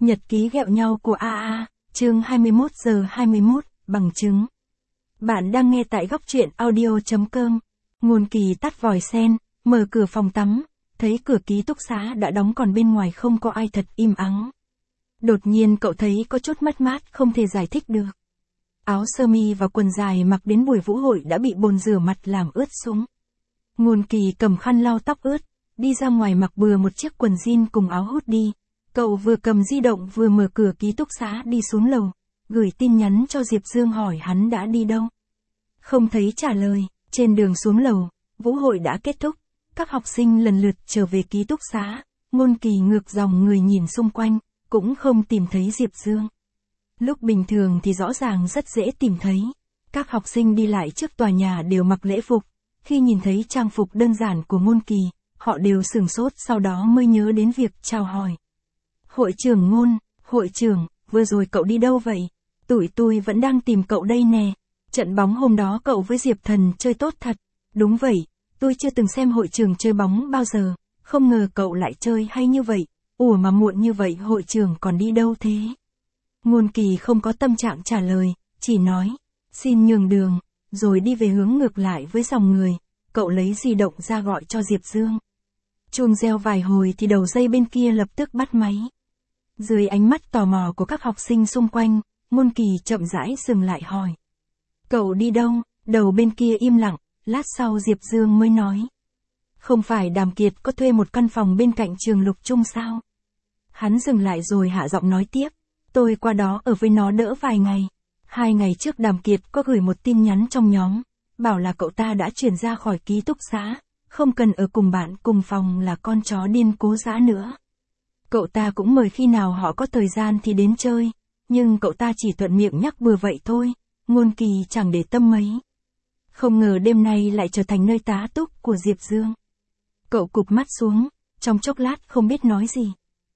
Nhật ký ghẹo nhau của AA, chương 21 giờ 21, bằng chứng. Bạn đang nghe tại góc truyện audio.com. Ngôn Kỳ tắt vòi sen, mở cửa phòng tắm, thấy cửa ký túc xá đã đóng còn bên ngoài không có ai, thật im ắng. Đột nhiên cậu thấy có chút mất mát không thể giải thích được. Áo sơ mi và quần dài mặc đến buổi vũ hội đã bị bồn rửa mặt làm ướt sũng. Ngôn Kỳ cầm khăn lau tóc ướt, đi ra ngoài mặc bừa một chiếc quần jean cùng áo hoodie. Cậu vừa cầm di động vừa mở cửa ký túc xá đi xuống lầu, gửi tin nhắn cho Diệp Dương hỏi hắn đã đi đâu. Không thấy trả lời, trên đường xuống lầu, vũ hội đã kết thúc, các học sinh lần lượt trở về ký túc xá, Ngôn Kỳ ngược dòng người nhìn xung quanh, cũng không tìm thấy Diệp Dương. Lúc bình thường thì rõ ràng rất dễ tìm thấy, các học sinh đi lại trước tòa nhà đều mặc lễ phục, khi nhìn thấy trang phục đơn giản của Ngôn Kỳ, họ đều sửng sốt sau đó mới nhớ đến việc chào hỏi. Hội trưởng Ngôn, hội trưởng, vừa rồi cậu đi đâu vậy? Tụi tôi vẫn đang tìm cậu đây nè. Trận bóng hôm đó cậu với Diệp Thần chơi tốt thật. Đúng vậy, tôi chưa từng xem hội trưởng chơi bóng bao giờ, không ngờ cậu lại chơi hay như vậy. Ủa mà muộn như vậy hội trưởng còn đi đâu thế? Ngôn Kỳ không có tâm trạng trả lời, chỉ nói, xin nhường đường, rồi đi về hướng ngược lại với dòng người. Cậu lấy di động ra gọi cho Diệp Dương. Chuông reo vài hồi thì đầu dây bên kia lập tức bắt máy. Dưới ánh mắt tò mò của các học sinh xung quanh, Ngôn Kỳ chậm rãi dừng lại hỏi. Cậu đi đâu? Đầu bên kia im lặng, lát sau Diệp Dương mới nói. Không phải Đàm Kiệt có thuê một căn phòng bên cạnh trường Lục Trung sao? Hắn dừng lại rồi hạ giọng nói tiếp. Tôi qua đó ở với nó đỡ vài ngày. 2 ngày trước Đàm Kiệt có gửi một tin nhắn trong nhóm, bảo là cậu ta đã chuyển ra khỏi ký túc xá, không cần ở cùng bạn cùng phòng là con chó điên Cố Dã nữa. Cậu ta cũng mời khi nào họ có thời gian thì đến chơi, nhưng cậu ta chỉ thuận miệng nhắc bừa vậy thôi, Ngôn Kỳ chẳng để tâm mấy. Không ngờ đêm nay lại trở thành nơi tá túc của Diệp Dương. Cậu cụp mắt xuống, trong chốc lát không biết nói gì.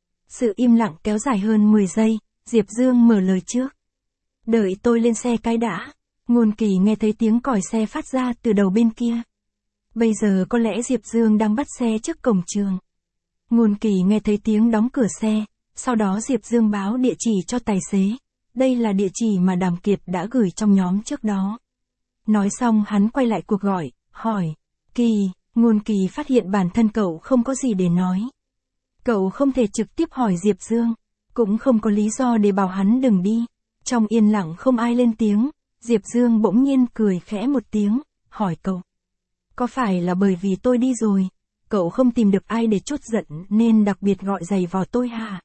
Sự im lặng kéo dài hơn 10 giây, Diệp Dương mở lời trước. Đợi tôi lên xe cái đã. Ngôn Kỳ nghe thấy tiếng còi xe phát ra từ đầu bên kia. Bây giờ có lẽ Diệp Dương đang bắt xe trước cổng trường. Ngôn Kỳ nghe thấy tiếng đóng cửa xe, sau đó Diệp Dương báo địa chỉ cho tài xế. Đây là địa chỉ mà Đàm Kiệt đã gửi trong nhóm trước đó. Nói xong hắn quay lại cuộc gọi, hỏi. Kỳ, Ngôn Kỳ phát hiện bản thân cậu không có gì để nói. Cậu không thể trực tiếp hỏi Diệp Dương, cũng không có lý do để bảo hắn đừng đi. Trong yên lặng không ai lên tiếng, Diệp Dương bỗng nhiên cười khẽ một tiếng, hỏi cậu. Có phải là bởi vì tôi đi rồi, cậu không tìm được ai để trút giận nên đặc biệt gọi giày vò tôi hả?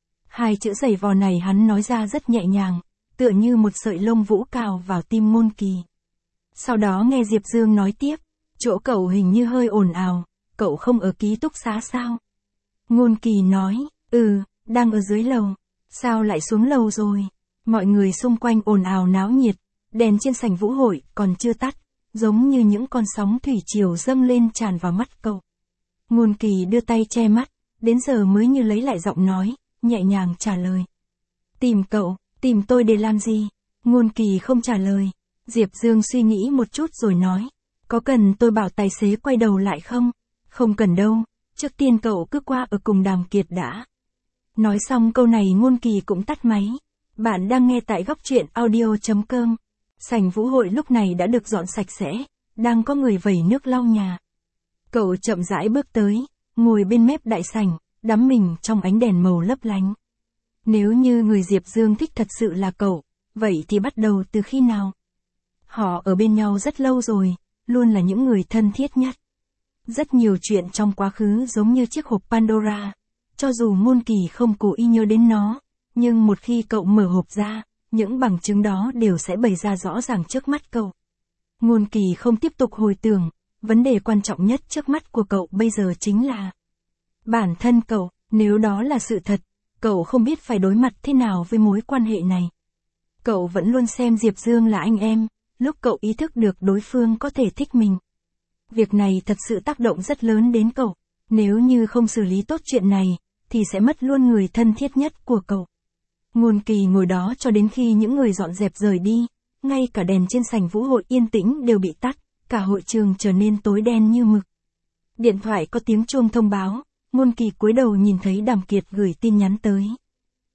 2 chữ giày vò này hắn nói ra rất nhẹ nhàng, tựa như một sợi lông vũ cào vào tim Ngôn Kỳ. Sau đó nghe Diệp Dương nói tiếp, chỗ cậu hình như hơi ồn ào, cậu không ở ký túc xá sao? Ngôn Kỳ nói, đang ở dưới lầu, sao lại xuống lầu rồi? Mọi người xung quanh ồn ào náo nhiệt, đèn trên sảnh vũ hội còn chưa tắt, giống như những con sóng thủy triều dâng lên tràn vào mắt cậu. Ngôn Kỳ đưa tay che mắt, đến giờ mới như lấy lại giọng nói, nhẹ nhàng trả lời. Tìm cậu, tìm tôi để làm gì? Ngôn Kỳ không trả lời. Diệp Dương suy nghĩ một chút rồi nói. Có cần tôi bảo tài xế quay đầu lại không? Không cần đâu, trước tiên cậu cứ qua ở cùng Đàm Kiệt đã. Nói xong câu này Ngôn Kỳ cũng tắt máy. Bạn đang nghe tại góc truyện audio.com. Sảnh vũ hội lúc này đã được dọn sạch sẽ, đang có người vẩy nước lau nhà. Cậu chậm rãi bước tới, ngồi bên mép đại sảnh, đắm mình trong ánh đèn màu lấp lánh. Nếu như người Diệp Dương thích thật sự là cậu, vậy thì bắt đầu từ khi nào? Họ ở bên nhau rất lâu rồi, luôn là những người thân thiết nhất. Rất nhiều chuyện trong quá khứ giống như chiếc hộp Pandora, cho dù Ngôn Kỳ không cố ý nhớ đến nó, nhưng một khi cậu mở hộp ra, những bằng chứng đó đều sẽ bày ra rõ ràng trước mắt cậu. Ngôn Kỳ không tiếp tục hồi tưởng, vấn đề quan trọng nhất trước mắt của cậu bây giờ chính là bản thân cậu, nếu đó là sự thật, cậu không biết phải đối mặt thế nào với mối quan hệ này. Cậu vẫn luôn xem Diệp Dương là anh em, lúc cậu ý thức được đối phương có thể thích mình. Việc này thật sự tác động rất lớn đến cậu, nếu như không xử lý tốt chuyện này, thì sẽ mất luôn người thân thiết nhất của cậu. Ngôn Kỳ ngồi đó cho đến khi những người dọn dẹp rời đi, ngay cả đèn trên sảnh vũ hội yên tĩnh đều bị tắt, cả hội trường trở nên tối đen như mực. Điện thoại có tiếng chuông thông báo, Ngôn Kỳ cúi đầu nhìn thấy Đàm Kiệt gửi tin nhắn tới.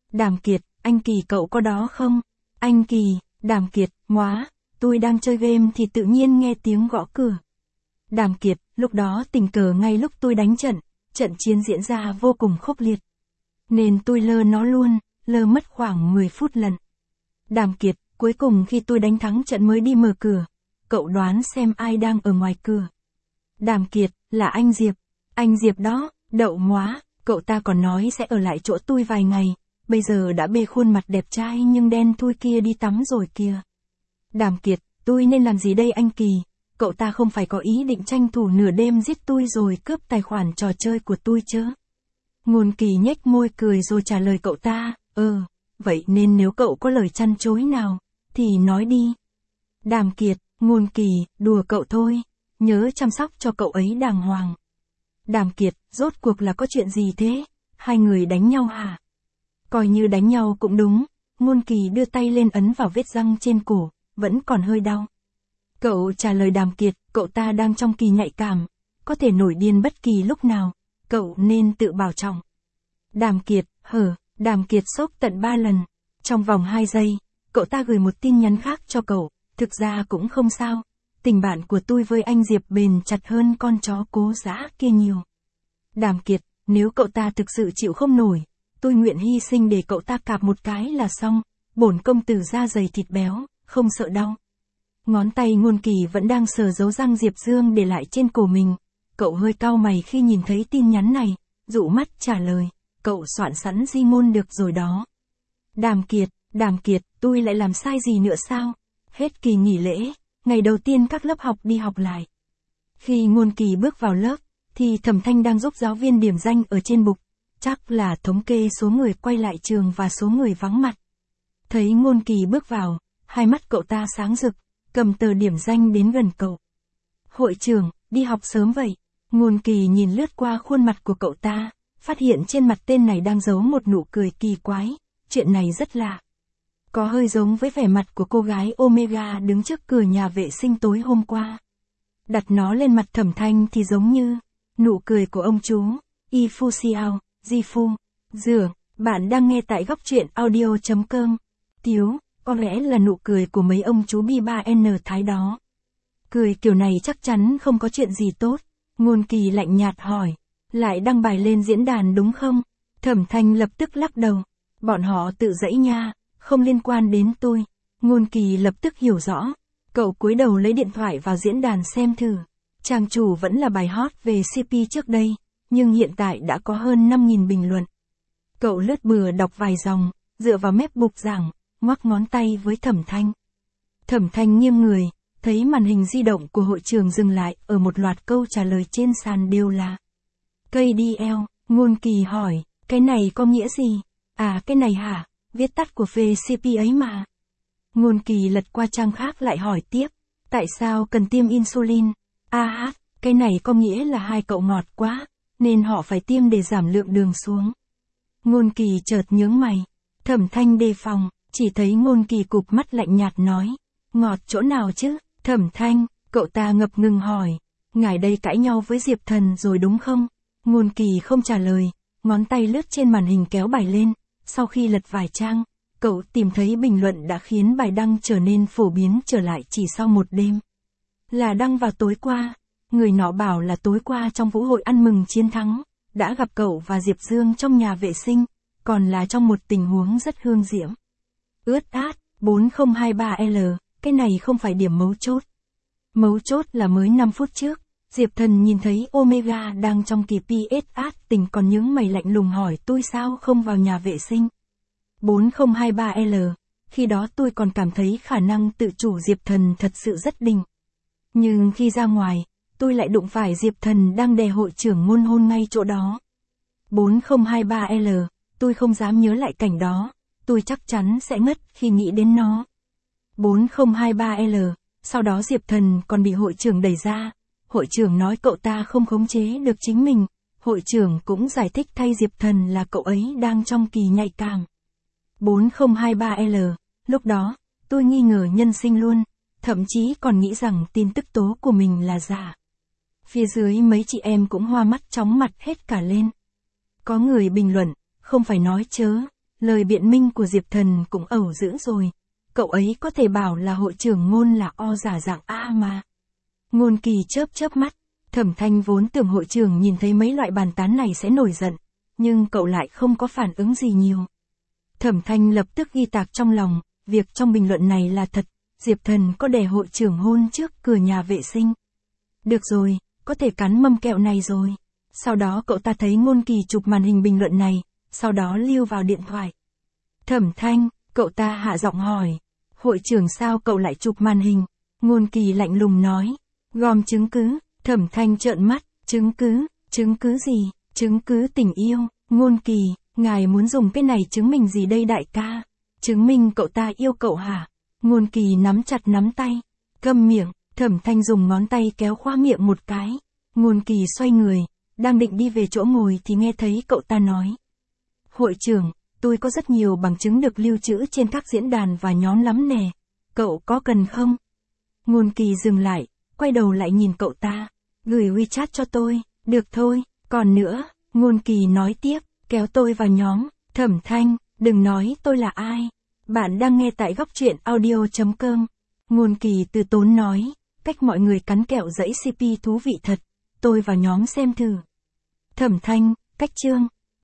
Đàm Kiệt, anh Kỳ cậu có đó không? Anh Kỳ, Đàm Kiệt, móa, tôi đang chơi game thì tự nhiên nghe tiếng gõ cửa. Đàm Kiệt, lúc đó tình cờ ngay lúc tôi đánh trận chiến diễn ra vô cùng khốc liệt. Nên tôi lơ nó luôn, lơ mất khoảng 10 phút lần. Đàm Kiệt, cuối cùng khi tôi đánh thắng trận mới đi mở cửa. Cậu đoán xem ai đang ở ngoài cửa. Đàm Kiệt, là anh Diệp. Anh Diệp đó, đậu móa, cậu ta còn nói sẽ ở lại chỗ tôi vài ngày. Bây giờ đã bê khuôn mặt đẹp trai nhưng đen thui kia đi tắm rồi kìa. Đàm Kiệt, tôi nên làm gì đây anh Kỳ? Cậu ta không phải có ý định tranh thủ nửa đêm giết tôi rồi cướp tài khoản trò chơi của tôi chứ? Ngôn Kỳ nhếch môi cười rồi trả lời cậu ta, vậy nên nếu cậu có lời chăn chối nào, thì nói đi. Đàm Kiệt, Ngôn Kỳ, đùa cậu thôi, nhớ chăm sóc cho cậu ấy đàng hoàng. Đàm Kiệt, rốt cuộc là có chuyện gì thế? Hai người đánh nhau hả? Coi như đánh nhau cũng đúng. Ngôn Kỳ đưa tay lên ấn vào vết răng trên cổ, vẫn còn hơi đau. Cậu trả lời Đàm Kiệt, cậu ta đang trong kỳ nhạy cảm, có thể nổi điên bất kỳ lúc nào, cậu nên tự bảo trọng. Đàm Kiệt, Đàm Kiệt sốc tận 3 lần. Trong vòng 2 giây, cậu ta gửi một tin nhắn khác cho cậu, thực ra cũng không sao. Tình bạn của tôi với anh Diệp bền chặt hơn con chó cố dã kia nhiều. Đàm Kiệt, nếu cậu ta thực sự chịu không nổi, tôi nguyện hy sinh để cậu ta cạp một cái là xong. Bổn công tử da dày thịt béo, không sợ đau. Ngón tay Ngôn Kỳ vẫn đang sờ dấu răng Diệp Dương để lại trên cổ mình. Cậu hơi cau mày khi nhìn thấy tin nhắn này, dụ mắt trả lời, cậu soạn sẵn di ngôn được rồi đó. Đàm Kiệt, tôi lại làm sai gì nữa sao? Hết kỳ nghỉ lễ, ngày đầu tiên các lớp học đi học lại. Khi Ngôn Kỳ bước vào lớp, thì Thẩm Thanh đang giúp giáo viên điểm danh ở trên bục, chắc là thống kê số người quay lại trường và số người vắng mặt. Thấy Ngôn Kỳ bước vào, hai mắt cậu ta sáng rực, cầm tờ điểm danh đến gần cậu. Hội trưởng, đi học sớm vậy. Ngôn Kỳ nhìn lướt qua khuôn mặt của cậu ta, phát hiện trên mặt tên này đang giấu một nụ cười kỳ quái, chuyện này rất lạ. Có hơi giống với vẻ mặt của cô gái Omega đứng trước cửa nhà vệ sinh tối hôm qua. Đặt nó lên mặt Thẩm Thanh thì giống như nụ cười của ông chú Yifu Xiao, Jifu, Dường. Bạn đang nghe tại góc truyện audio.com. Tiếu, có lẽ là nụ cười của mấy ông chú B3N Thái đó. Cười kiểu này chắc chắn không có chuyện gì tốt. Ngôn Kỳ lạnh nhạt hỏi, lại đăng bài lên diễn đàn đúng không? Thẩm Thanh lập tức lắc đầu, bọn họ tự dãy nha, không liên quan đến tôi. Ngôn Kỳ lập tức hiểu rõ, cậu cúi đầu lấy điện thoại vào diễn đàn xem thử. Trang chủ vẫn là bài hot về CP trước đây, nhưng hiện tại đã có hơn 5.000 bình luận. Cậu lướt bừa đọc vài dòng, dựa vào mép bục giảng, ngoắc ngón tay với Thẩm Thanh. Thẩm Thanh nghiêng người, thấy màn hình di động của hội trường dừng lại ở một loạt câu trả lời trên sàn đều là KDL. Ngôn Kỳ hỏi, cái này có nghĩa gì? À cái này hả? Viết tắt của VCP ấy mà. Ngôn Kỳ lật qua trang khác lại hỏi tiếp, tại sao cần tiêm insulin? Cái này có nghĩa là hai cậu ngọt quá, nên họ phải tiêm để giảm lượng đường xuống. Ngôn Kỳ chợt nhướng mày. Thẩm Thanh đề phòng, chỉ thấy Ngôn Kỳ cụp mắt lạnh nhạt nói, ngọt chỗ nào chứ? Thẩm Thanh, cậu ta ngập ngừng hỏi, ngài đây cãi nhau với Diệp Thần rồi đúng không? Ngôn Kỳ không trả lời, ngón tay lướt trên màn hình kéo bài lên, sau khi lật vài trang, cậu tìm thấy bình luận đã khiến bài đăng trở nên phổ biến trở lại chỉ sau một đêm. Là đăng vào tối qua, người nọ bảo là tối qua trong vũ hội ăn mừng chiến thắng, đã gặp cậu và Diệp Dương trong nhà vệ sinh, còn là trong một tình huống rất hương diễm. Ướt át, 4023L, cái này không phải điểm mấu chốt. Mấu chốt là mới 5 phút trước, Diệp Thần nhìn thấy Omega đang trong kỳ PS át tình còn nhướng mày lạnh lùng hỏi tôi sao không vào nhà vệ sinh. 4023L, khi đó tôi còn cảm thấy khả năng tự chủ Diệp Thần thật sự rất đỉnh. Nhưng khi ra ngoài, tôi lại đụng phải Diệp Thần đang đè hội trưởng ngôn hôn ngay chỗ đó. 4023L, tôi không dám nhớ lại cảnh đó, tôi chắc chắn sẽ ngất khi nghĩ đến nó. 4023L, sau đó Diệp Thần còn bị hội trưởng đẩy ra. Hội trưởng nói cậu ta không khống chế được chính mình, hội trưởng cũng giải thích thay Diệp Thần là cậu ấy đang trong kỳ nhạy cảm. 4023L, lúc đó, tôi nghi ngờ nhân sinh luôn, thậm chí còn nghĩ rằng tin tức tố của mình là giả. Phía dưới mấy chị em cũng hoa mắt chóng mặt hết cả lên. Có người bình luận, không phải nói chớ, lời biện minh của Diệp Thần cũng ẩu dữ rồi. Cậu ấy có thể bảo là hội trưởng Ngôn là o giả dạng A mà. Ngôn Kỳ chớp chớp mắt. Thẩm Thanh vốn tưởng hội trưởng nhìn thấy mấy loại bàn tán này sẽ nổi giận, nhưng cậu lại không có phản ứng gì nhiều. Thẩm Thanh lập tức ghi tạc trong lòng, việc trong bình luận này là thật, Diệp Thần có để hội trưởng hôn trước cửa nhà vệ sinh. Được rồi, có thể cắn mâm kẹo này rồi. Sau đó cậu ta thấy Ngôn Kỳ chụp màn hình bình luận này, sau đó lưu vào điện thoại. Thẩm Thanh, cậu ta hạ giọng hỏi. Hội trưởng sao cậu lại chụp màn hình? Ngôn Kỳ lạnh lùng nói. Gom chứng cứ. Thẩm Thanh trợn mắt. Chứng cứ gì? Chứng cứ tình yêu. Ngôn Kỳ, ngài muốn dùng cái này chứng minh gì đây đại ca? Chứng minh cậu ta yêu cậu hả? Ngôn Kỳ nắm chặt nắm tay. Câm miệng. Thẩm Thanh dùng ngón tay kéo khóa miệng một cái. Ngôn Kỳ xoay người, đang định đi về chỗ ngồi thì nghe thấy cậu ta nói. Hội trưởng, tôi có rất nhiều bằng chứng được lưu trữ trên các diễn đàn và nhóm lắm nè. Cậu có cần không? Ngôn Kỳ dừng lại, quay đầu lại nhìn cậu ta. Gửi WeChat cho tôi, được thôi. Còn nữa, Ngôn Kỳ nói tiếp, kéo tôi vào nhóm. Thẩm Thanh, đừng nói tôi là ai. Bạn đang nghe tại góc truyện audio.com. Ngôn Kỳ từ tốn nói, cách mọi người cắn kẹo dẫy CP thú vị thật. Tôi vào nhóm xem thử. Thẩm Thanh, cách chương.